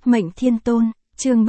Mệnh Thiên Tôn, chương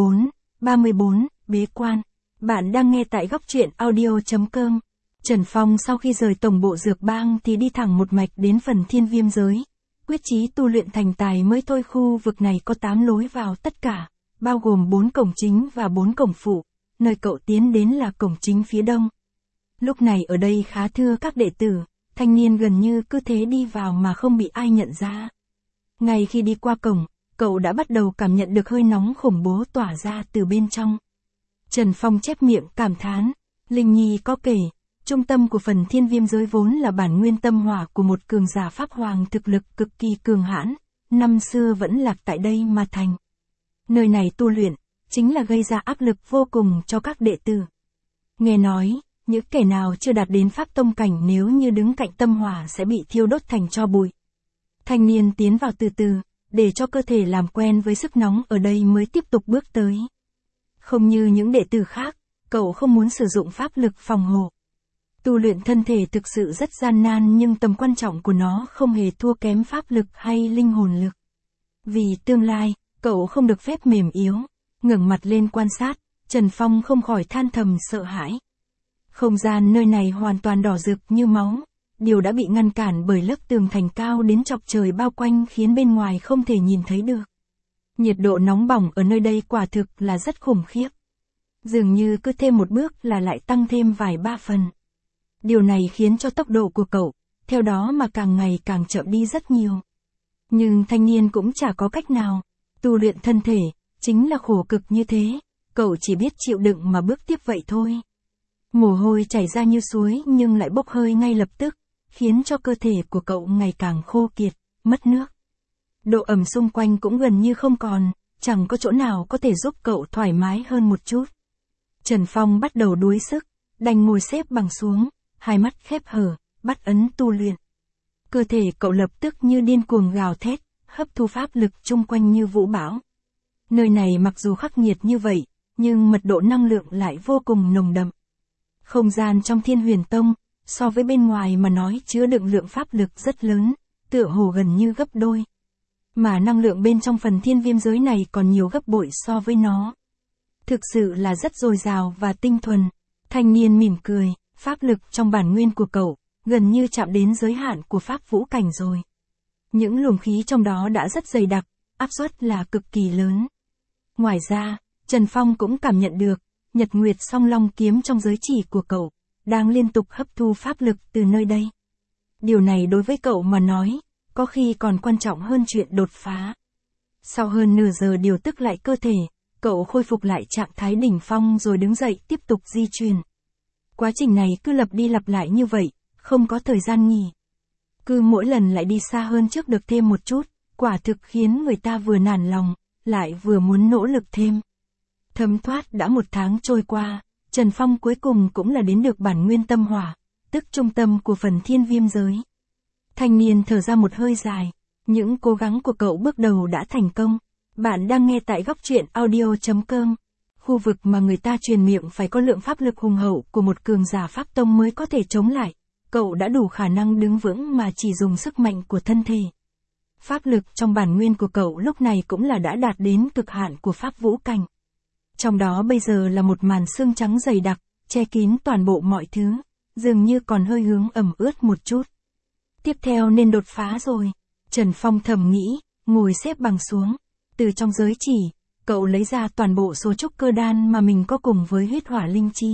34, Bế Quan. Bạn đang nghe tại góc truyện audio.com. Trần Phong sau khi rời tổng bộ dược bang thì đi thẳng một mạch đến phần thiên viêm giới. Quyết chí tu luyện thành tài mới thôi. Khu vực này có 8 lối vào tất cả, bao gồm 4 cổng chính và 4 cổng phụ. Nơi cậu tiến đến là cổng chính phía đông. Lúc này ở đây khá thưa các đệ tử, thanh niên gần như cứ thế đi vào mà không bị ai nhận ra. Ngay khi đi qua cổng, cậu đã bắt đầu cảm nhận được hơi nóng khủng bố tỏa ra từ bên trong. Trần Phong chép miệng cảm thán, Linh Nhi có kể, trung tâm của phần thiên viêm giới vốn là bản nguyên tâm hỏa của một cường giả pháp hoàng thực lực cực kỳ cường hãn, năm xưa vẫn lạc tại đây mà thành. Nơi này tu luyện, chính là gây ra áp lực vô cùng cho các đệ tử. Nghe nói, những kẻ nào chưa đạt đến pháp tông cảnh nếu như đứng cạnh tâm hỏa sẽ bị thiêu đốt thành tro bụi. Thanh niên tiến vào từ từ, để cho cơ thể làm quen với sức nóng ở đây mới tiếp tục bước tới. Không như những đệ tử khác, cậu không muốn sử dụng pháp lực phòng hộ. Tu luyện thân thể thực sự rất gian nan nhưng tầm quan trọng của nó không hề thua kém pháp lực hay linh hồn lực. Vì tương lai, cậu không được phép mềm yếu. Ngẩng mặt lên quan sát, Trần Phong không khỏi than thầm sợ hãi. Không gian nơi này hoàn toàn đỏ rực như máu. Điều đã bị ngăn cản bởi lớp tường thành cao đến chọc trời bao quanh khiến bên ngoài không thể nhìn thấy được. Nhiệt độ nóng bỏng ở nơi đây quả thực là rất khủng khiếp. Dường như cứ thêm một bước là lại tăng thêm vài ba phần. Điều này khiến cho tốc độ của cậu, theo đó mà càng ngày càng chậm đi rất nhiều. Nhưng thanh niên cũng chả có cách nào. Tu luyện thân thể, chính là khổ cực như thế. Cậu chỉ biết chịu đựng mà bước tiếp vậy thôi. Mồ hôi chảy ra như suối nhưng lại bốc hơi ngay lập tức, khiến cho cơ thể của cậu ngày càng khô kiệt, mất nước. Độ ẩm xung quanh cũng gần như không còn, chẳng có chỗ nào có thể giúp cậu thoải mái hơn một chút. Trần Phong bắt đầu đuối sức, đành ngồi xếp bằng xuống, hai mắt khép hờ, bắt ấn tu luyện. Cơ thể cậu lập tức như điên cuồng gào thét, hấp thu pháp lực chung quanh như vũ bão. Nơi này mặc dù khắc nghiệt như vậy, nhưng mật độ năng lượng lại vô cùng nồng đậm. Không gian trong Thiên Huyền Tông, so với bên ngoài mà nói chứa đựng lượng pháp lực rất lớn, tựa hồ gần như gấp đôi. Mà năng lượng bên trong phần thiên viêm giới này còn nhiều gấp bội so với nó. Thực sự là rất dồi dào và tinh thuần. Thanh niên mỉm cười, pháp lực trong bản nguyên của cậu, gần như chạm đến giới hạn của pháp vũ cảnh rồi. Những luồng khí trong đó đã rất dày đặc, áp suất là cực kỳ lớn. Ngoài ra, Trần Phong cũng cảm nhận được, Nhật Nguyệt Song Long kiếm trong giới chỉ của cậu, đang liên tục hấp thu pháp lực từ nơi đây. Điều này đối với cậu mà nói, có khi còn quan trọng hơn chuyện đột phá. Sau hơn nửa giờ điều tức lại cơ thể, cậu khôi phục lại trạng thái đỉnh phong rồi đứng dậy tiếp tục di chuyển. Quá trình này cứ lặp đi lặp lại như vậy, không có thời gian nghỉ. Cứ mỗi lần lại đi xa hơn trước được thêm một chút, quả thực khiến người ta vừa nản lòng, lại vừa muốn nỗ lực thêm. Thấm thoát đã 1 tháng trôi qua, Trần Phong cuối cùng cũng là đến được bản nguyên tâm hỏa, tức trung tâm của phần thiên viêm giới. Thanh niên thở ra một hơi dài, những cố gắng của cậu bước đầu đã thành công. Bạn đang nghe tại góc truyện audio.com. Khu vực mà người ta truyền miệng phải có lượng pháp lực hùng hậu của một cường giả pháp tông mới có thể chống lại. Cậu đã đủ khả năng đứng vững mà chỉ dùng sức mạnh của thân thể. Pháp lực trong bản nguyên của cậu lúc này cũng là đã đạt đến cực hạn của pháp vũ cảnh. Trong đó bây giờ là một màn sương trắng dày đặc, che kín toàn bộ mọi thứ, dường như còn hơi hướng ẩm ướt một chút. Tiếp theo nên đột phá rồi, Trần Phong thầm nghĩ, ngồi xếp bằng xuống. Từ trong giới chỉ, cậu lấy ra toàn bộ số trúc cơ đan mà mình có cùng với huyết hỏa linh chi.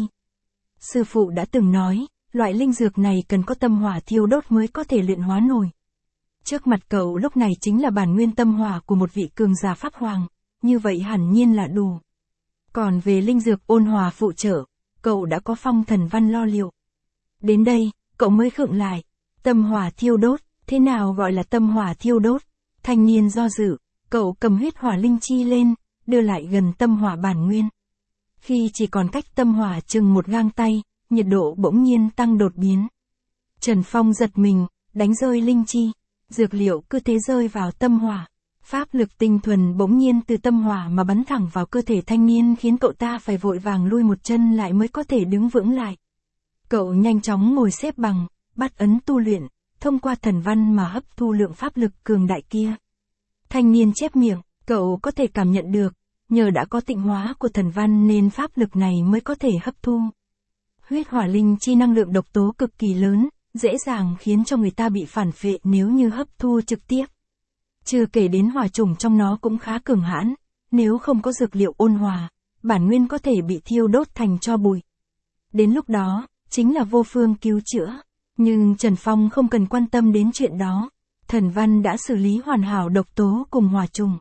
Sư phụ đã từng nói, loại linh dược này cần có tâm hỏa thiêu đốt mới có thể luyện hóa nổi. Trước mặt cậu lúc này chính là bản nguyên tâm hỏa của một vị cường giả pháp hoàng, như vậy hẳn nhiên là đủ. Còn về linh dược ôn hòa phụ trợ, cậu đã có phong thần văn lo liệu. Đến đây, cậu mới khựng lại. Tâm hỏa thiêu đốt, thế nào gọi là tâm hỏa thiêu đốt? Thanh niên do dự, cậu cầm huyết hỏa linh chi lên, đưa lại gần tâm hỏa bản nguyên. Khi chỉ còn cách tâm hỏa chừng một gang tay, nhiệt độ bỗng nhiên tăng đột biến. Trần Phong giật mình, đánh rơi linh chi, dược liệu cứ thế rơi vào tâm hỏa. Pháp lực tinh thuần bỗng nhiên từ tâm hỏa mà bắn thẳng vào cơ thể thanh niên khiến cậu ta phải vội vàng lui một chân lại mới có thể đứng vững lại. Cậu nhanh chóng ngồi xếp bằng, bắt ấn tu luyện, thông qua thần văn mà hấp thu lượng pháp lực cường đại kia. Thanh niên chép miệng, Cậu có thể cảm nhận được, nhờ đã có tịnh hóa của thần văn nên pháp lực này mới có thể hấp thu. Huyết hỏa linh chi năng lượng độc tố cực kỳ lớn, dễ dàng khiến cho người ta bị phản phệ nếu như hấp thu trực tiếp. Chưa kể đến hỏa chủng trong nó cũng khá cường hãn, nếu không có dược liệu ôn hòa, bản nguyên có thể bị thiêu đốt thành tro bụi. Đến lúc đó, chính là vô phương cứu chữa. Nhưng Trần Phong không cần quan tâm đến chuyện đó. Thần văn đã xử lý hoàn hảo độc tố cùng hỏa trùng.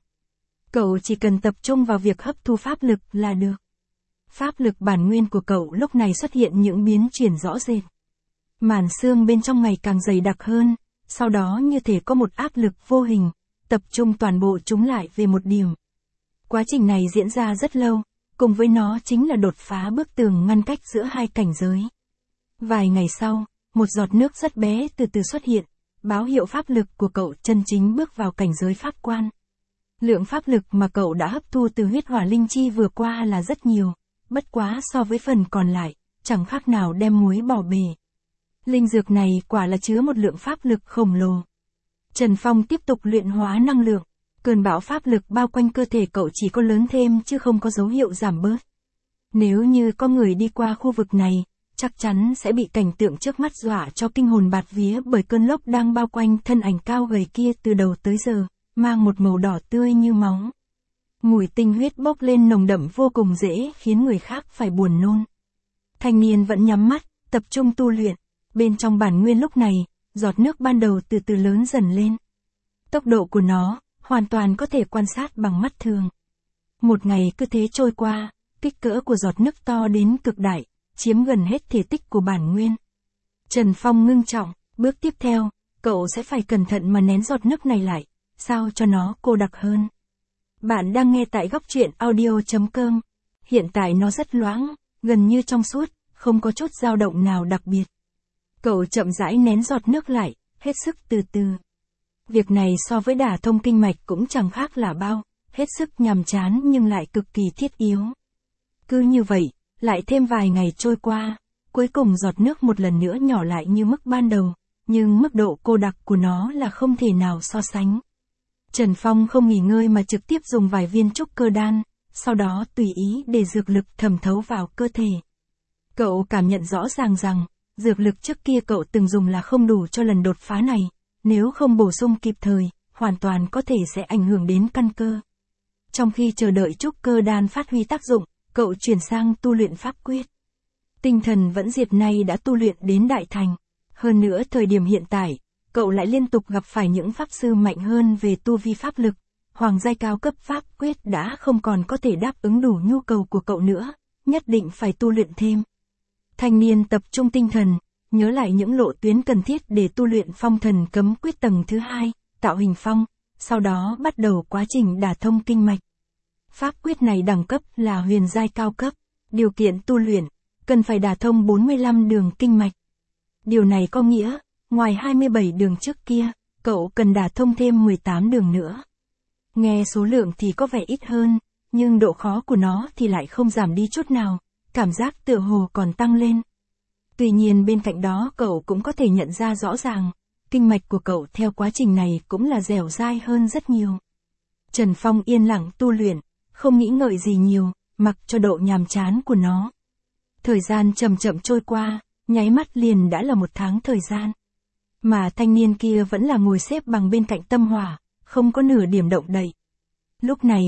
Cậu chỉ cần tập trung vào việc hấp thu pháp lực là được. Pháp lực bản nguyên của cậu lúc này xuất hiện những biến chuyển rõ rệt. Màn xương bên trong ngày càng dày đặc hơn, sau đó như thể có một áp lực vô hình, tập trung toàn bộ chúng lại về một điểm. Quá trình này diễn ra rất lâu, cùng với nó chính là đột phá bức tường ngăn cách giữa hai cảnh giới. Vài ngày sau, một giọt nước rất bé từ từ xuất hiện, báo hiệu pháp lực của cậu chân chính bước vào cảnh giới pháp quan. Lượng pháp lực mà cậu đã hấp thu từ huyết hỏa linh chi vừa qua là rất nhiều, bất quá so với phần còn lại, chẳng khác nào đem muối bỏ bể. Linh dược này quả là chứa một lượng pháp lực khổng lồ. Trần Phong tiếp tục luyện hóa năng lượng, cơn bão pháp lực bao quanh cơ thể cậu chỉ có lớn thêm chứ không có dấu hiệu giảm bớt. Nếu như có người đi qua khu vực này, chắc chắn sẽ bị cảnh tượng trước mắt dọa cho kinh hồn bạt vía bởi cơn lốc đang bao quanh thân ảnh cao gầy kia từ đầu tới giờ, mang một màu đỏ tươi như máu. Mùi tinh huyết bốc lên nồng đậm vô cùng dễ khiến người khác phải buồn nôn. Thanh niên vẫn nhắm mắt, tập trung tu luyện. Bên trong bản nguyên lúc này, giọt nước ban đầu từ từ lớn dần lên. Tốc độ của nó, hoàn toàn có thể quan sát bằng mắt thường. Một ngày cứ thế trôi qua, kích cỡ của giọt nước to đến cực đại, chiếm gần hết thể tích của bản nguyên. Trần Phong ngưng trọng, bước tiếp theo, cậu sẽ phải cẩn thận mà nén giọt nước này lại, sao cho nó cô đặc hơn. Bạn đang nghe tại góc truyện audio.com. Hiện tại nó rất loãng, gần như trong suốt, không có chút dao động nào đặc biệt. Cậu chậm rãi nén giọt nước lại, hết sức từ từ. Việc này so với đả thông kinh mạch cũng chẳng khác là bao, hết sức nhàm chán nhưng lại cực kỳ thiết yếu. Cứ như vậy, lại thêm vài ngày trôi qua, cuối cùng giọt nước một lần nữa nhỏ lại như mức ban đầu, nhưng mức độ cô đặc của nó là không thể nào so sánh. Trần Phong không nghỉ ngơi mà trực tiếp dùng vài viên trúc cơ đan, sau đó tùy ý để dược lực thẩm thấu vào cơ thể. Cậu cảm nhận rõ ràng rằng, dược lực trước kia cậu từng dùng là không đủ cho lần đột phá này, nếu không bổ sung kịp thời, hoàn toàn có thể sẽ ảnh hưởng đến căn cơ. Trong khi chờ đợi trúc cơ đan phát huy tác dụng, cậu chuyển sang tu luyện pháp quyết. Tinh thần vẫn diệt này đã tu luyện đến đại thành. Hơn nữa thời điểm hiện tại, cậu lại liên tục gặp phải những pháp sư mạnh hơn về tu vi pháp lực. Hoàng giai cao cấp pháp quyết đã không còn có thể đáp ứng đủ nhu cầu của cậu nữa, nhất định phải tu luyện thêm. Thanh niên tập trung tinh thần, nhớ lại những lộ tuyến cần thiết để tu luyện phong thần cấm quyết tầng thứ 2, tạo hình phong, sau đó bắt đầu quá trình đả thông kinh mạch. Pháp quyết này đẳng cấp là huyền giai cao cấp, điều kiện tu luyện, cần phải đả thông 45 đường kinh mạch. Điều này có nghĩa, ngoài 27 đường trước kia, cậu cần đả thông thêm 18 đường nữa. Nghe số lượng thì có vẻ ít hơn, nhưng độ khó của nó thì lại không giảm đi chút nào, cảm giác tựa hồ còn tăng lên. Tuy nhiên bên cạnh đó cậu cũng có thể nhận ra rõ ràng, kinh mạch của cậu theo quá trình này cũng là dẻo dai hơn rất nhiều. Trần Phong yên lặng tu luyện, không nghĩ ngợi gì nhiều, mặc cho độ nhàm chán của nó. Thời gian chậm chậm trôi qua, nháy mắt liền đã là một tháng thời gian. Mà thanh niên kia vẫn là ngồi xếp bằng bên cạnh tâm hỏa, không có nửa điểm động đậy. Lúc này,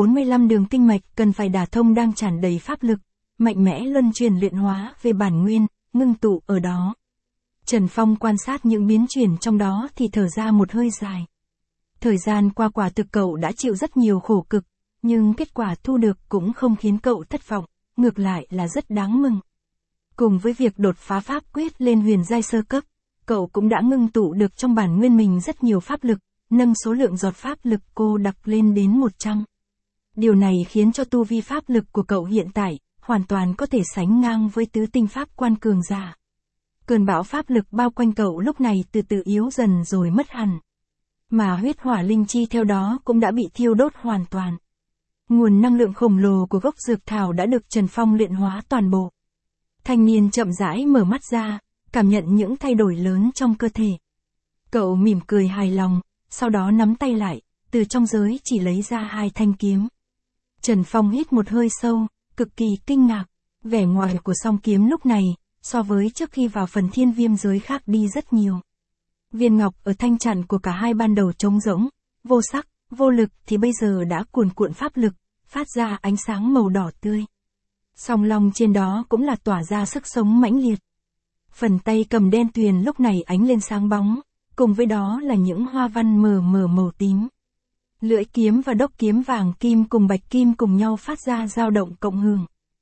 45 đường kinh mạch cần phải đả thông đang tràn đầy pháp lực, mạnh mẽ luân chuyển luyện hóa về bản nguyên, ngưng tụ ở đó. Trần Phong quan sát những biến chuyển trong đó thì thở ra một hơi dài. Thời gian qua quả thực cậu đã chịu rất nhiều khổ cực, nhưng kết quả thu được cũng không khiến cậu thất vọng, ngược lại là rất đáng mừng. Cùng với việc đột phá pháp quyết lên huyền giai sơ cấp, cậu cũng đã ngưng tụ được trong bản nguyên mình rất nhiều pháp lực, nâng số lượng giọt pháp lực cô đặc lên đến 100. Điều này khiến cho tu vi pháp lực của cậu hiện tại, hoàn toàn có thể sánh ngang với tứ tinh pháp quan cường giả. Cơn bão pháp lực bao quanh cậu lúc này từ từ yếu dần rồi mất hẳn. Mà huyết hỏa linh chi theo đó cũng đã bị thiêu đốt hoàn toàn. Nguồn năng lượng khổng lồ của gốc dược thảo đã được Trần Phong luyện hóa toàn bộ. Thanh niên chậm rãi mở mắt ra, cảm nhận những thay đổi lớn trong cơ thể. Cậu mỉm cười hài lòng, sau đó nắm tay lại, từ trong giới chỉ lấy ra 2 thanh kiếm. Trần Phong hít một hơi sâu, cực kỳ kinh ngạc, vẻ ngoài của song kiếm lúc này, so với trước khi vào phần thiên viêm giới khác đi rất nhiều. Viên ngọc ở thanh chặn của cả hai ban đầu trống rỗng, vô sắc, vô lực thì bây giờ đã cuồn cuộn pháp lực, phát ra ánh sáng màu đỏ tươi. Song long trên đó cũng là tỏa ra sức sống mãnh liệt. Phần tay cầm đen tuyền lúc này ánh lên sáng bóng, cùng với đó là những hoa văn mờ mờ màu tím. Lưỡi kiếm và đốc kiếm vàng kim cùng bạch kim cùng nhau phát ra dao động cộng hưởng.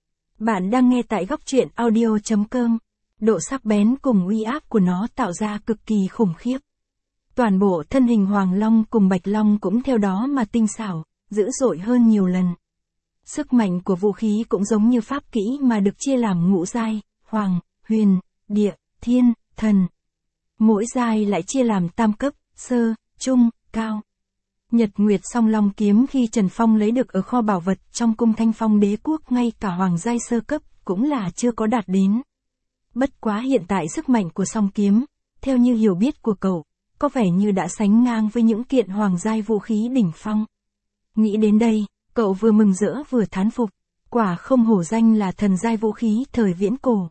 Bạn đang nghe tại góc truyện audio.com. Độ sắc bén cùng uy áp của nó tạo ra cực kỳ khủng khiếp. Toàn bộ thân hình Hoàng Long cùng Bạch Long cũng theo đó mà tinh xảo, dữ dội hơn nhiều lần. Sức mạnh của vũ khí cũng giống như pháp kỹ mà được chia làm ngũ giai, hoàng, huyền, địa, thiên, thần. Mỗi giai lại chia làm tam cấp, sơ, trung, cao. Nhật Nguyệt Song Long kiếm khi Trần Phong lấy được ở kho bảo vật trong cung Thanh Phong Đế quốc ngay cả hoàng giai sơ cấp cũng là chưa có đạt đến. Bất quá hiện tại sức mạnh của song kiếm, theo như hiểu biết của cậu, có vẻ như đã sánh ngang với những kiện hoàng giai vũ khí đỉnh phong. Nghĩ đến đây, cậu vừa mừng rỡ vừa thán phục, quả không hổ danh là thần giai vũ khí thời viễn cổ.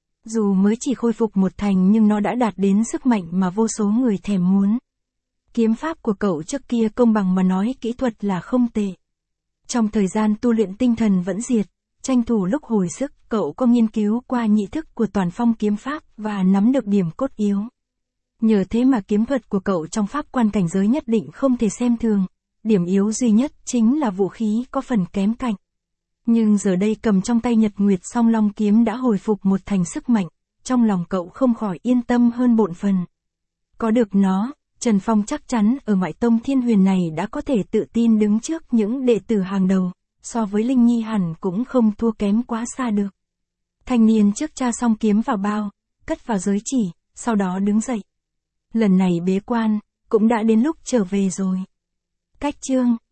Dù mới chỉ khôi phục một thành nhưng nó đã đạt đến sức mạnh mà vô số người thèm muốn. Kiếm pháp của cậu trước kia công bằng mà nói kỹ thuật là không tệ. Trong thời gian tu luyện tinh thần vẫn diệt, tranh thủ lúc hồi sức, cậu có nghiên cứu qua nhị thức của toàn phong kiếm pháp và nắm được điểm cốt yếu. Nhờ thế mà kiếm thuật của cậu trong pháp quan cảnh giới nhất định không thể xem thường, điểm yếu duy nhất chính là vũ khí có phần kém cạnh. Nhưng giờ đây cầm trong tay Nhật Nguyệt Song Long kiếm đã hồi phục một thành sức mạnh, trong lòng cậu không khỏi yên tâm hơn bộn phần. Có được nó, Trần Phong chắc chắn ở Mại Tông Thiên Huyền này đã có thể tự tin đứng trước những đệ tử hàng đầu, so với Linh Nhi hẳn cũng không thua kém quá xa được. Thanh niên trước tra xong kiếm vào bao, cất vào giới chỉ, sau đó đứng dậy. Lần này bế quan, cũng đã đến lúc trở về rồi. Cách chương